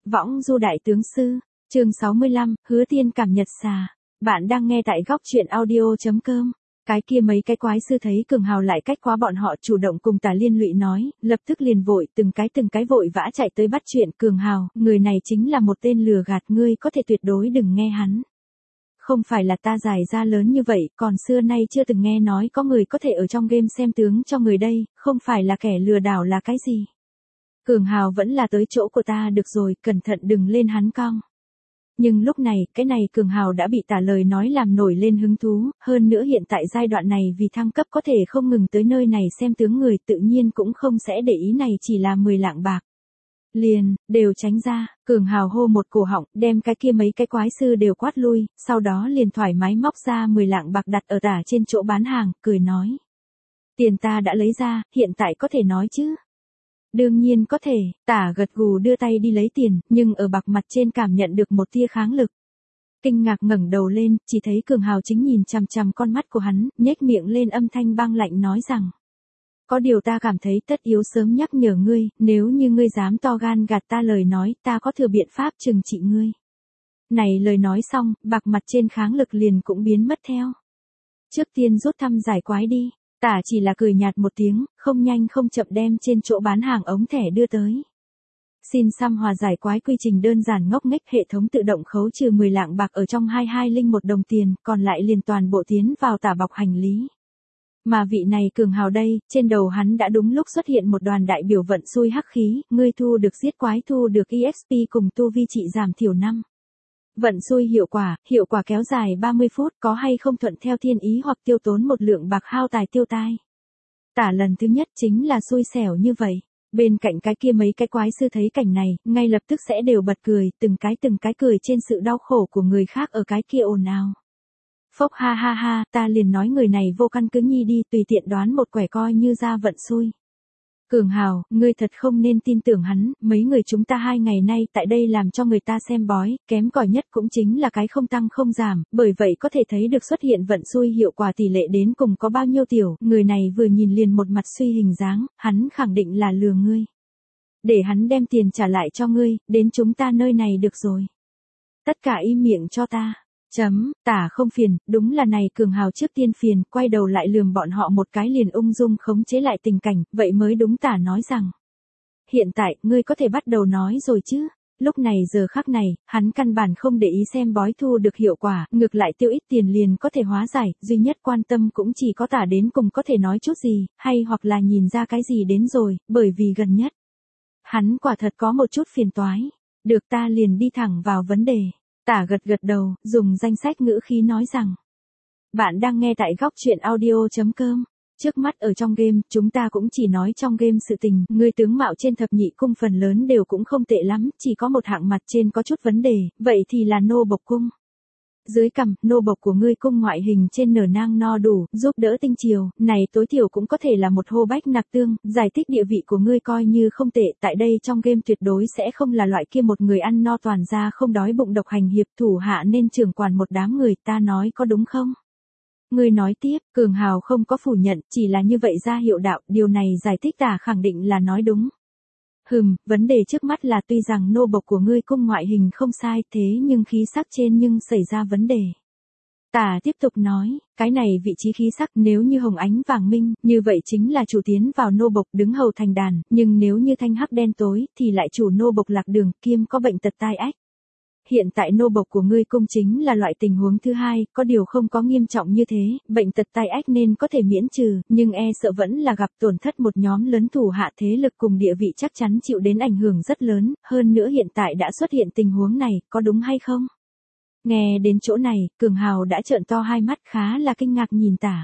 Võng du đại tướng sư, chương 65, hứa tiên cảm nhật xà. Bạn đang nghe tại góc truyện audio.com. Cái kia mấy cái quái sư thấy Cường Hào lại cách quá bọn họ, chủ động cùng Tả Liên Lụy nói, lập tức liền vội từng cái vội vã chạy tới bắt chuyện. Cường Hào, người này chính là một tên lừa gạt, ngươi có thể tuyệt đối đừng nghe hắn. Không phải là ta giải ra lớn như vậy, còn xưa nay chưa từng nghe nói có người có thể ở trong game xem tướng cho người đây, không phải là kẻ lừa đảo là cái gì. Cường Hào vẫn là tới chỗ của ta được rồi, cẩn thận đừng lên hắn cong. Nhưng lúc này, cái này Cường Hào đã bị Tả lời nói làm nổi lên hứng thú, hơn nữa hiện tại giai đoạn này vì thăng cấp có thể không ngừng tới nơi này xem tướng người, tự nhiên cũng không sẽ để ý này chỉ là 10 lạng bạc. Liền, đều tránh ra, Cường Hào hô một cổ họng, đem cái kia mấy cái quái sư đều quát lui, sau đó liền thoải mái móc ra 10 lạng bạc đặt ở Tả trên chỗ bán hàng, cười nói. Tiền ta đã lấy ra, hiện tại có thể nói chứ? Đương nhiên có thể, Tả gật gù đưa tay đi lấy tiền, nhưng ở bạc mặt trên cảm nhận được một tia kháng lực. Kinh ngạc ngẩng đầu lên, chỉ thấy Cường Hào chính nhìn chằm chằm con mắt của hắn, nhếch miệng lên âm thanh băng lạnh nói rằng. Có điều ta cảm thấy tất yếu sớm nhắc nhở ngươi, nếu như ngươi dám to gan gạt ta lời nói, ta có thừa biện pháp trừng trị ngươi. Này lời nói xong, bạc mặt trên kháng lực liền cũng biến mất theo. Trước tiên rút thăm giải quái đi. Tả chỉ là cười nhạt một tiếng, không nhanh không chậm đem trên chỗ bán hàng ống thẻ đưa tới. Xin xăm hòa giải quái quy trình đơn giản ngốc nghếch, hệ thống tự động khấu trừ 10 lạng bạc ở trong 2201 đồng tiền, còn lại liền toàn bộ tiến vào tả bọc hành lý. Mà vị này Cường Hào đây, trên đầu hắn đã đúng lúc xuất hiện một đoàn đại biểu vận xui hắc khí, ngươi thu được giết quái, thu được EXP cùng tu vi trị giảm thiểu 5. Vận xui hiệu quả kéo dài 30 phút, có hay không thuận theo thiên ý hoặc tiêu tốn một lượng bạc hao tài tiêu tai. Tả lần thứ nhất chính là xui xẻo như vậy. Bên cạnh cái kia mấy cái quái sư thấy cảnh này, ngay lập tức sẽ đều bật cười, từng cái cười trên sự đau khổ của người khác ở cái kia ồn ào. Phốc ha ha ha, ta liền nói người này vô căn cứ nhi đi, tùy tiện đoán một quẻ coi như ra vận xui. Cường Hào, ngươi thật không nên tin tưởng hắn, mấy người chúng ta 2 ngày nay tại đây làm cho người ta xem bói, kém cỏi nhất cũng chính là cái không tăng không giảm, bởi vậy có thể thấy được xuất hiện vận xui hiệu quả tỷ lệ đến cùng có bao nhiêu tiểu, người này vừa nhìn liền một mặt suy hình dáng, hắn khẳng định là lừa ngươi. Để hắn đem tiền trả lại cho ngươi, đến chúng ta nơi này được rồi. Tất cả im miệng cho ta. Tả không phiền, đúng là này Cường Hào trước tiên phiền, quay đầu lại lườm bọn họ một cái liền ung dung khống chế lại tình cảnh, vậy mới đúng. Tả nói rằng, hiện tại, ngươi có thể bắt đầu nói rồi chứ. Lúc này giờ khắc này, hắn căn bản không để ý xem bói thu được hiệu quả, ngược lại tiêu ít tiền liền có thể hóa giải, duy nhất quan tâm cũng chỉ có Tả đến cùng có thể nói chút gì, hay hoặc là nhìn ra cái gì đến rồi, bởi vì gần nhất. Hắn quả thật có một chút phiền toái. Được, ta liền đi thẳng vào vấn đề. Tả gật đầu, dùng danh sách ngữ khí nói rằng. Bạn đang nghe tại góc truyện audio.com. Trước mắt ở trong game, chúng ta cũng chỉ nói trong game sự tình, ngươi tướng mạo trên thập nhị cung phần lớn đều cũng không tệ lắm, chỉ có một hạng mặt trên có chút vấn đề, vậy thì là nô bộc cung. Dưới cằm, nô bộc của ngươi cung ngoại hình trên nở nang no đủ, giúp đỡ tinh chiều, này tối thiểu cũng có thể là một hô bách nạc tương, giải thích địa vị của ngươi coi như không tệ, tại đây trong game tuyệt đối sẽ không là loại kia một người ăn no toàn ra không đói bụng độc hành hiệp, thủ hạ nên trưởng quản một đám người, ta nói có đúng không? Ngươi nói tiếp, Cường Hào không có phủ nhận, chỉ là như vậy ra hiệu đạo, điều này giải thích Tả khẳng định là nói đúng. Vấn đề trước mắt là tuy rằng nô bộc của ngươi cung ngoại hình không sai, thế nhưng khí sắc trên nhưng xảy ra vấn đề. Tả tiếp tục nói, cái này vị trí khí sắc nếu như hồng ánh vàng minh, như vậy chính là chủ tiến vào nô bộc đứng hầu thành đàn, nhưng nếu như thanh hắc đen tối, thì lại chủ nô bộc lạc đường, kiêm có bệnh tật tai ách. Hiện tại nô bộc của ngươi cung chính là loại tình huống thứ hai, có điều không có nghiêm trọng như thế, bệnh tật tai ách nên có thể miễn trừ, nhưng e sợ vẫn là gặp tổn thất một nhóm lớn thủ hạ thế lực cùng địa vị chắc chắn chịu đến ảnh hưởng rất lớn, hơn nữa hiện tại đã xuất hiện tình huống này, có đúng hay không? Nghe đến chỗ này, Cường Hào đã trợn to hai mắt khá là kinh ngạc nhìn Tả.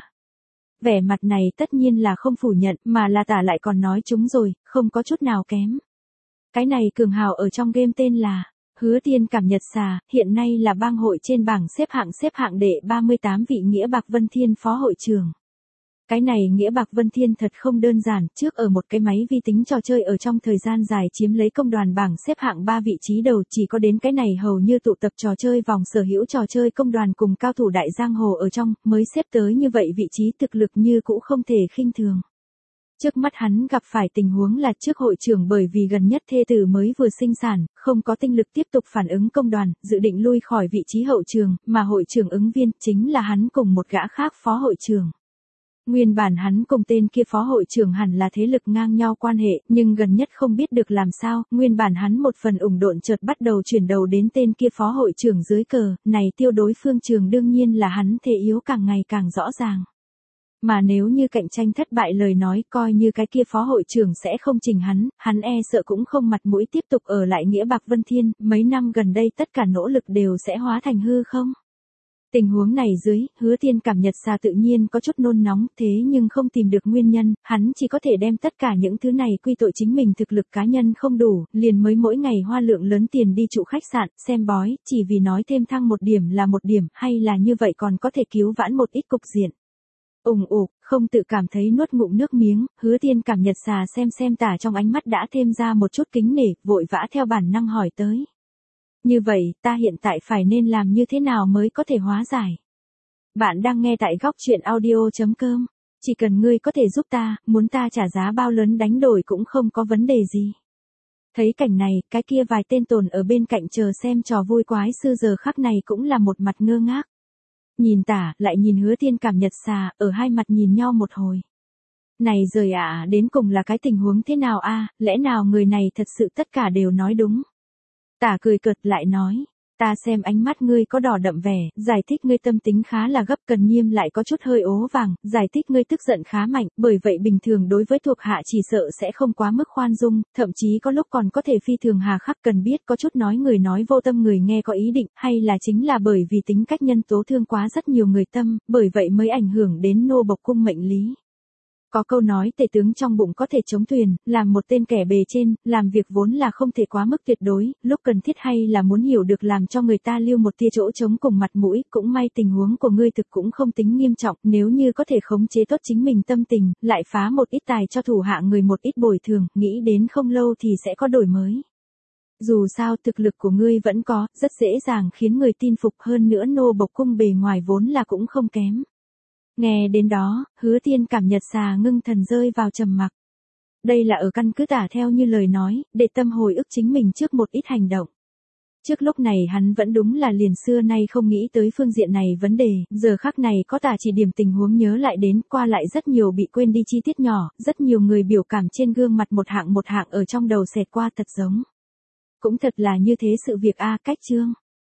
Vẻ mặt này tất nhiên là không phủ nhận, mà là Tả lại còn nói chúng rồi, không có chút nào kém. Cái này Cường Hào ở trong game tên là Hứa Tiên cảm nhật xà, hiện nay là bang hội trên bảng xếp hạng đệ 38 vị Nghĩa Bạc Vân Thiên phó hội trưởng. Cái này Nghĩa Bạc Vân Thiên thật không đơn giản, trước ở một cái máy vi tính trò chơi ở trong thời gian dài chiếm lấy công đoàn bảng xếp hạng 3 vị trí đầu, chỉ có đến cái này hầu như tụ tập trò chơi vòng sở hữu trò chơi công đoàn cùng cao thủ đại giang hồ ở trong, mới xếp tới như vậy vị trí, thực lực như cũ không thể khinh thường. Trước mắt hắn gặp phải tình huống là trước hội trưởng bởi vì gần nhất thê tử mới vừa sinh sản, không có tinh lực tiếp tục phản ứng công đoàn, dự định lui khỏi vị trí hậu trường, mà hội trưởng ứng viên chính là hắn cùng một gã khác phó hội trưởng. Nguyên bản hắn cùng tên kia phó hội trưởng hẳn là thế lực ngang nhau quan hệ, nhưng gần nhất không biết được làm sao, nguyên bản hắn một phần ủng độn chợt bắt đầu chuyển đầu đến tên kia phó hội trưởng dưới cờ, này tiêu đối phương trường đương nhiên là hắn thể yếu càng ngày càng rõ ràng. Mà nếu như cạnh tranh thất bại lời nói coi như cái kia phó hội trưởng sẽ không chỉnh hắn e sợ cũng không mặt mũi tiếp tục ở lại Nghĩa Bạc Vân Thiên, mấy năm gần đây tất cả nỗ lực đều sẽ hóa thành hư không. Tình huống này dưới, Hứa Thiên cảm Nhật Xà tự nhiên có chút nôn nóng, thế nhưng không tìm được nguyên nhân, hắn chỉ có thể đem tất cả những thứ này quy tội chính mình thực lực cá nhân không đủ, liền mới mỗi ngày hoa lượng lớn tiền đi trụ khách sạn, xem bói, chỉ vì nói thêm thăng một điểm là một điểm, hay là như vậy còn có thể cứu vãn một ít cục diện. Không tự cảm thấy nuốt ngụm nước miếng, Hứa Thiên cảm Nhật Xà xem tả trong ánh mắt đã thêm ra một chút kính nể, vội vã theo bản năng hỏi tới. Như vậy, ta hiện tại phải nên làm như thế nào mới có thể hóa giải? Bạn đang nghe tại góc chuyện audio.com. Chỉ cần ngươi có thể giúp ta, muốn ta trả giá bao lớn đánh đổi cũng không có vấn đề gì. Thấy cảnh này, cái kia vài tên tồn ở bên cạnh chờ xem trò vui quái sư giờ khắc này cũng là một mặt ngơ ngác. Nhìn tả, lại nhìn Hứa Thiên cảm Nhật Xà, ở hai mặt nhìn nhau một hồi. Này rời ạ, đến cùng là cái tình huống thế nào a? Lẽ nào người này thật sự tất cả đều nói đúng? Tả cười cợt lại nói, ta xem ánh mắt ngươi có đỏ đậm vẻ, giải thích ngươi tâm tính khá là gấp, Cần Nhiêm lại có chút hơi ố vàng, giải thích ngươi tức giận khá mạnh, bởi vậy bình thường đối với thuộc hạ chỉ sợ sẽ không quá mức khoan dung, thậm chí có lúc còn có thể phi thường hà khắc. Cần biết có chút nói người nói vô tâm người nghe có ý định, hay là chính là bởi vì tính cách nhân tố thương quá rất nhiều người tâm, bởi vậy mới ảnh hưởng đến nô bộc cung mệnh lý. Có câu nói tể tướng trong bụng có thể chống thuyền, làm một tên kẻ bề trên, làm việc vốn là không thể quá mức tuyệt đối, lúc cần thiết hay là muốn hiểu được làm cho người ta lưu một tia chỗ trống cùng mặt mũi, cũng may tình huống của ngươi thực cũng không tính nghiêm trọng, nếu như có thể khống chế tốt chính mình tâm tình, lại phá một ít tài cho thủ hạ người một ít bồi thường, nghĩ đến không lâu thì sẽ có đổi mới. Dù sao thực lực của ngươi vẫn có, rất dễ dàng khiến người tin phục, hơn nữa nô bộc cung bề ngoài vốn là cũng không kém. Nghe đến đó, Hứa Thiên cảm Nhật Xà ngưng thần rơi vào trầm mặc. Đây là ở căn cứ tả theo như lời nói, để tâm hồi ức chính mình trước một ít hành động. Trước lúc này hắn vẫn đúng là liền xưa nay không nghĩ tới phương diện này vấn đề, giờ khắc này có tả chỉ điểm tình huống nhớ lại đến, qua lại rất nhiều bị quên đi chi tiết nhỏ, rất nhiều người biểu cảm trên gương mặt một hạng ở trong đầu xẹt qua thật giống. Cũng thật là như thế sự việc a, cách chương.